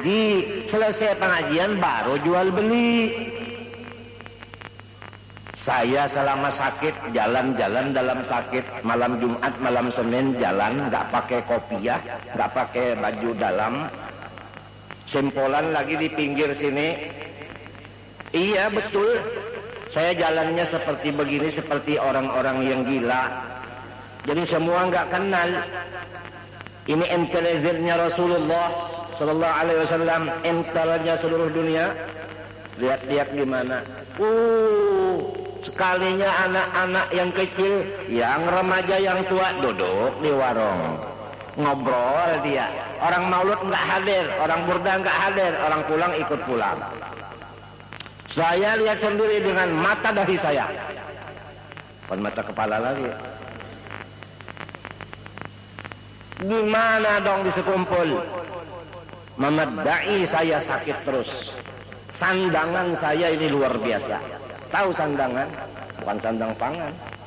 ngaji, selesai pengajian baru jual beli. Saya selama sakit jalan-jalan dalam sakit, malam Jumat, malam Senin jalan, nggak pakai kopiah, nggak pakai baju dalam, sempolan lagi di pinggir sini. Iya betul, saya jalannya seperti begini, seperti orang-orang yang gila. Jadi semua nggak kenal. Ini intelijennya Rasulullah Sallallahu Alaihi Wasallam, intelnya seluruh dunia. Lihat-lihat di mana. Sekalinya anak-anak yang kecil, yang remaja, yang tua duduk di warung, ngobrol dia. Orang maulud nggak hadir, orang burda nggak hadir, orang pulang ikut pulang. Saya lihat sendiri dengan mata dahi saya, bukan mata kepala lagi. Gimana dong disekumpul? Memedai saya sakit terus. Sandangan saya ini luar biasa. Tahu sandangan? Bukan sandang pangan.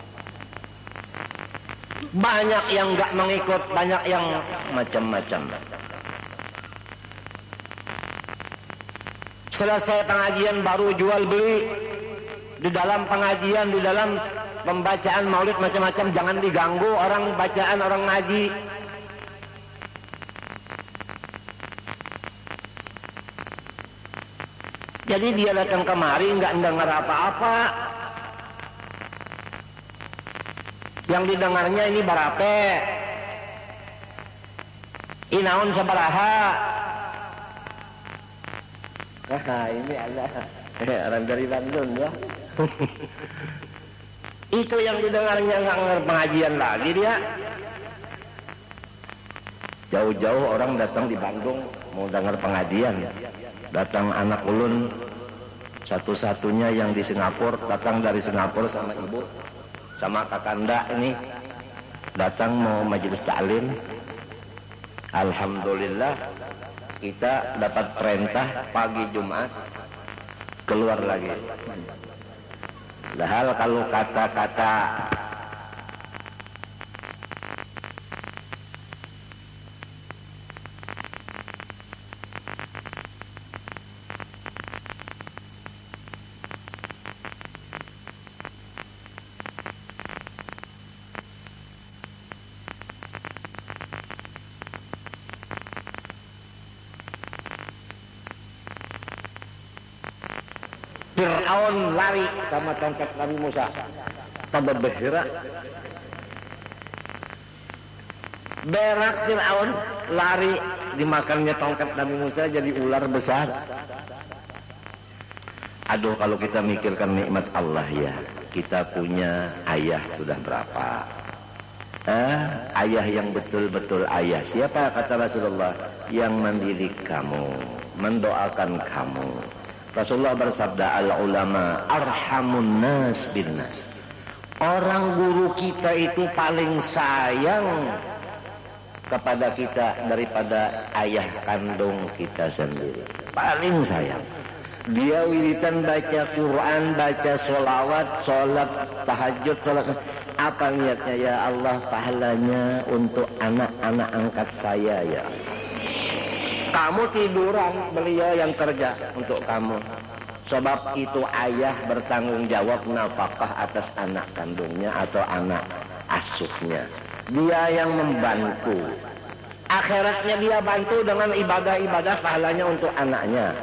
Banyak yang nggak mengikut, banyak yang macam-macam. Selesai pengajian baru jual beli. Di dalam pengajian, di dalam pembacaan maulid macam-macam, jangan diganggu orang bacaan, orang ngaji. Jadi dia datang kemari nggak mendengar apa-apa. Yang didengarnya ini barape, inaun sabaraha. Nah ini ada orang dari Bandung ya. Itu yang didengarnya, nggak ngerti pengajian lagi dia. Jauh-jauh orang datang di Bandung mau dengar pengajian. Datang anak ulun satu-satunya yang di Singapura, datang dari Singapura sama ibu sama kakanda ini, datang mau majelis ta'lim. Alhamdulillah kita dapat perintah pagi Jumat keluar lagi. Padahal kalau kata-kata Fir'aun lari sama tongkat Nabi Musa, tambah bergerak. Berak Fir'aun lari, dimakannya tongkat Nabi Musa jadi ular besar. Aduh, kalau kita mikirkan nikmat Allah ya, kita punya ayah sudah berapa? Ayah yang betul-betul ayah. Siapa kata Rasulullah? Yang mendidik kamu, mendoakan kamu. Rasulullah bersabda, al-ulama arhamun nas bin nas. Orang guru kita itu paling sayang kepada kita daripada ayah kandung kita sendiri. Paling sayang. Dia wiridan baca Quran, baca sholawat, sholat tahajud, sholat. Apa niatnya? Ya Allah, pahalanya untuk anak-anak angkat saya ya. Kamu tiduran, beliau yang kerja untuk kamu. Sebab itu ayah bertanggung jawab nafkah atas anak kandungnya atau anak asuhnya. Dia yang membantu. Akhiratnya dia bantu dengan ibadah-ibadah, pahalanya untuk anaknya.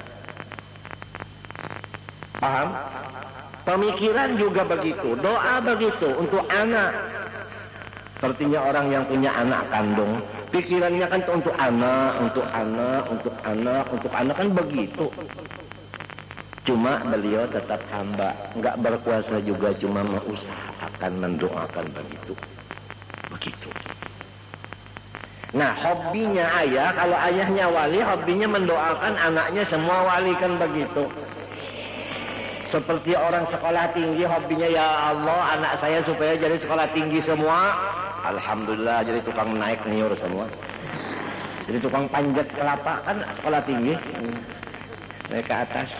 Paham? Pemikiran juga begitu, doa begitu untuk anak. Sepertinya orang yang punya anak kandung, pikirannya kan untuk anak, untuk anak, untuk anak, untuk anak, kan begitu. Cuma beliau tetap hamba, nggak berkuasa juga, cuma mengusahakan, mendoakan begitu. Begitu. Nah, hobinya ayah, kalau ayahnya wali, hobinya mendoakan anaknya semua wali, kan begitu. Seperti orang sekolah tinggi, hobinya ya Allah, anak saya supaya jadi sekolah tinggi semua. Alhamdulillah, jadi tukang naik niur semua. Jadi tukang panjat kelapa, kan sekolah tinggi, naik ke atas.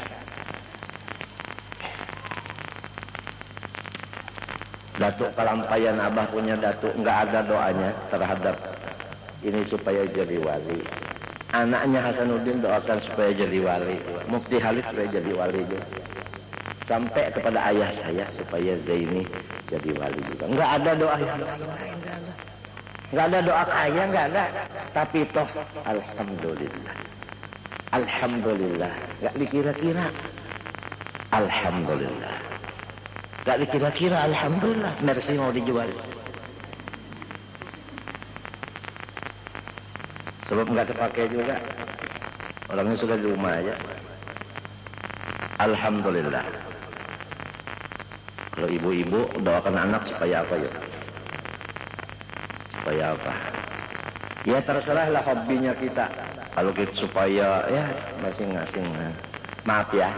Datuk kelampayan abah punya datuk, nggak ada doanya terhadap ini supaya jadi wali. Anaknya Hasanuddin doakan supaya jadi wali, Mufti Khalid supaya jadi wali juga. Sampai kepada ayah saya supaya Zaini jadi wali juga. Enggak ada doa yang lain, enggak ada doa kaya, enggak ada. Tapi toh alhamdulillah. Alhamdulillah, enggak dikira-kira. Alhamdulillah. Enggak dikira-kira, alhamdulillah. Mercy mau dijual. Sebab enggak terpakai juga. Orangnya sudah di rumah aja. Alhamdulillah. Kalau ibu-ibu doakan anak supaya apa ya? Supaya apa? Ya terserahlah hobinya kita. Kalau kita supaya ya masing-masing. Maaf ya.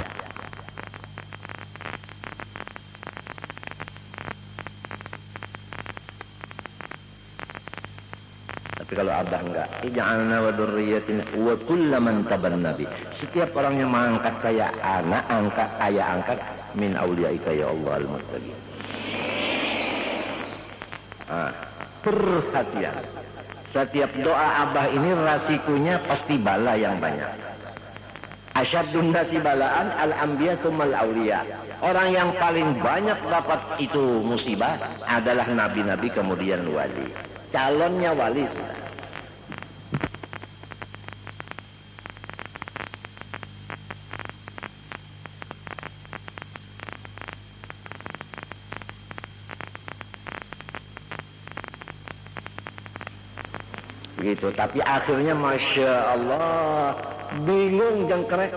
Tapi kalau abah enggak, ij'alna wa dzurriyyatina wa kullaman tabanna nabi. Setiap orang yang mengangkat saya anak, angkat ayah angkat min auliyaika ya Allah al-muttaqin. Perhatian. Setiap doa abah ini rasikunya pasti bala yang banyak. Asyaddun nasi balaan al-anbiya tsummal auliya. Orang yang paling banyak dapat itu musibah adalah nabi-nabi kemudian wali. Calonnya wali sudah. Begitu, tapi akhirnya Masya Allah bingung jengkrek.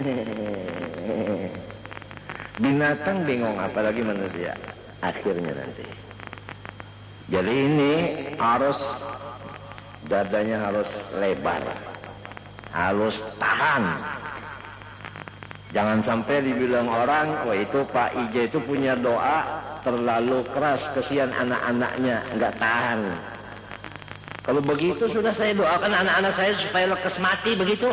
Binatang bingung, apalagi manusia akhirnya nanti. Jadi ini harus dadanya harus lebar, harus tahan. Jangan sampai dibilang orang, wah itu Pak Ija itu punya doa terlalu keras, kesian anak-anaknya nggak tahan. Kalau begitu sudah saya doakan anak-anak saya supaya lekas mati begitu.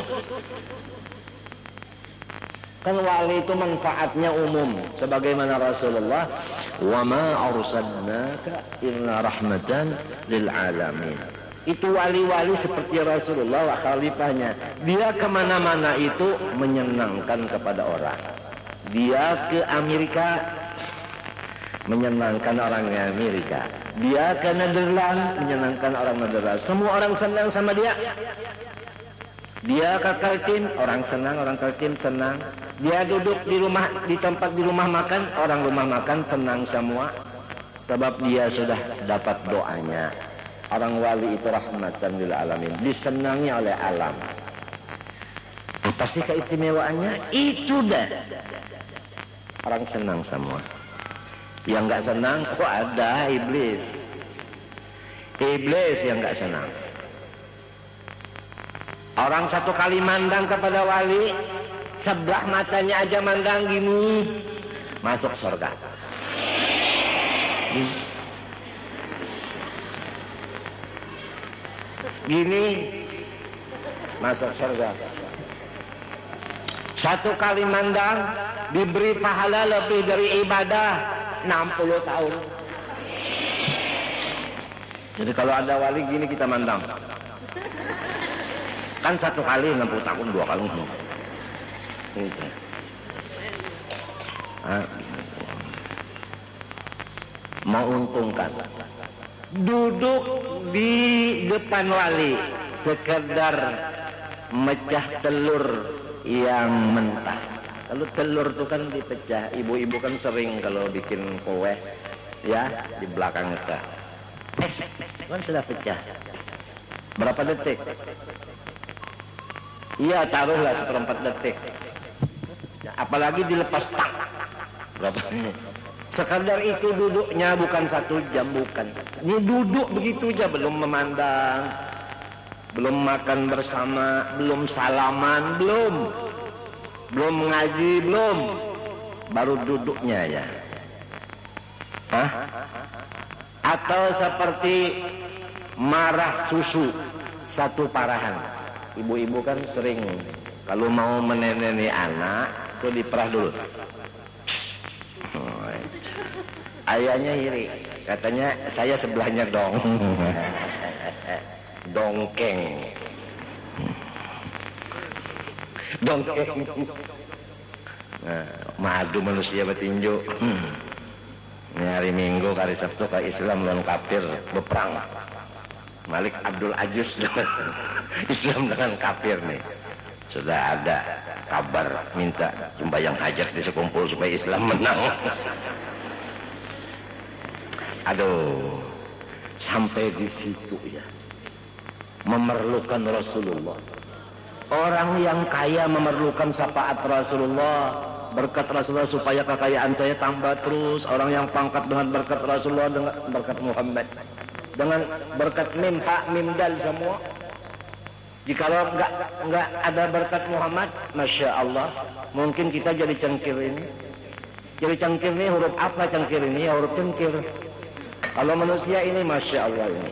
Kan wali itu manfaatnya umum, sebagaimana Rasulullah, wa ma arsalnaka illa rahmatan lil alamin. Itu wali-wali seperti Rasulullah wa khalifahnya. Dia kemana-mana itu menyenangkan kepada orang. Dia ke Amerika menyenangkan orang Amerika. Dia ke Nederland menyenangkan orang Nederland. Semua orang senang sama dia. Dia ke Kaltim, orang senang, orang Kaltim senang. Dia duduk di rumah, di tempat di rumah makan, orang rumah makan senang semua. Sebab dia sudah dapat doanya. Orang wali itu rahmatan lil alamin, disenangi oleh alam. Pasti keistimewaannya itu dah. Orang senang semua. Yang nggak senang, kok ada iblis. Iblis yang nggak senang. Orang satu kali mandang kepada wali, sebelah matanya aja mandang gini, masuk surga. Gini, masuk surga. Satu kali mandang, diberi pahala lebih dari ibadah 60 tahun. Jadi kalau ada wali gini kita mandang. Kan satu kali 60 tahun, dua kali. Menguntungkan. Duduk di depan wali, sekedar mecah telur yang mentah. Kalau telur itu kan dipecah, ibu-ibu kan sering kalau bikin kue, ya di belakang itu. Kan sudah pecah. Berapa detik? Iya, taruhlah 1/4 detik. Apalagi dilepas tak. Berapa? Sekadar itu duduknya bukan 1 jam, bukan. Ini duduk begitu aja, belum memandang, belum makan bersama, belum salaman, belum mengaji, belum. Baru duduknya ya. Hah? Atau seperti marah susu, 1 parahan. Ibu-ibu kan sering kalau mau meneneni anak itu diperah dulu. Ayahnya iri, katanya saya sebelahnya dong. Dongkeng. Dongeng. Nah, madu manusia betinju. Ini hari Minggu, hari Sabtu ke Islam lawan kafir berperang. Malik Abdul Aziz dengan Islam dengan kafir nih. Sudah ada kabar minta sembahyang hajat di sekumpul supaya Islam menang. Aduh, sampai di situ ya. Memerlukan Rasulullah. Orang yang kaya memerlukan syafaat Rasulullah, berkat Rasulullah supaya kekayaan saya tambah terus. Orang yang pangkat dengan berkat Rasulullah, dengan berkat Muhammad, dengan berkat mim ha mim dal semua. Jikalau enggak ada berkat Muhammad, masya Allah, mungkin kita jadi cengkir ini. Jadi cengkir ini huruf apa cengkir ini? Ya huruf cengkir. Kalau manusia ini masya Allah ini.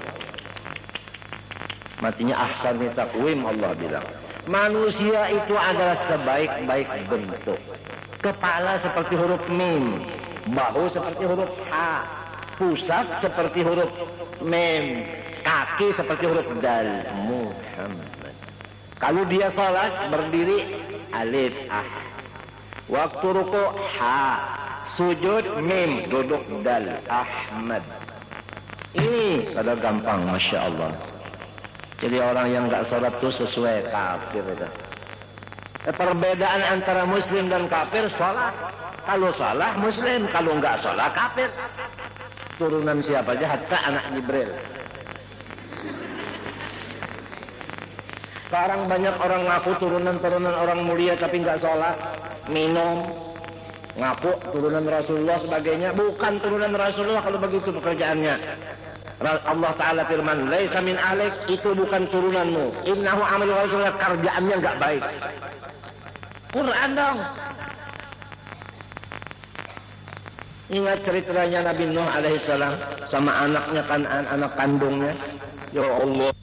Matinya ahsani taqwim, Allah bilang. Manusia itu adalah sebaik-baik bentuk. Kepala seperti huruf mim, bahu seperti huruf ha, pusat seperti huruf mim, kaki seperti huruf dal. Muhammad. Kalau dia salat berdiri alif ah, waktu ruku ha, sujud mim, duduk dal. Ahmad. Ini pada gampang, masya Allah. Jadi orang yang nggak sholat itu sesuai kafir itu. Perbedaan antara muslim dan kafir sholat. Kalau salah muslim, kalau nggak sholat kafir. Turunan siapa aja? Hatta anak Jibril. Sekarang banyak orang ngaku turunan orang mulia tapi nggak sholat, minum, ngaku turunan Rasulullah sebagainya. Bukan turunan Rasulullah kalau begitu pekerjaannya. Allah Ta'ala firman, laisa min alik, itu bukan turunanmu. Innahu amalu Rasulullah, kerjaannya nggak baik. Quran dong. Ingat ceritanya Nabi Nuh alaihissalam sama anaknya, kan anak kandungnya. Ya Allah,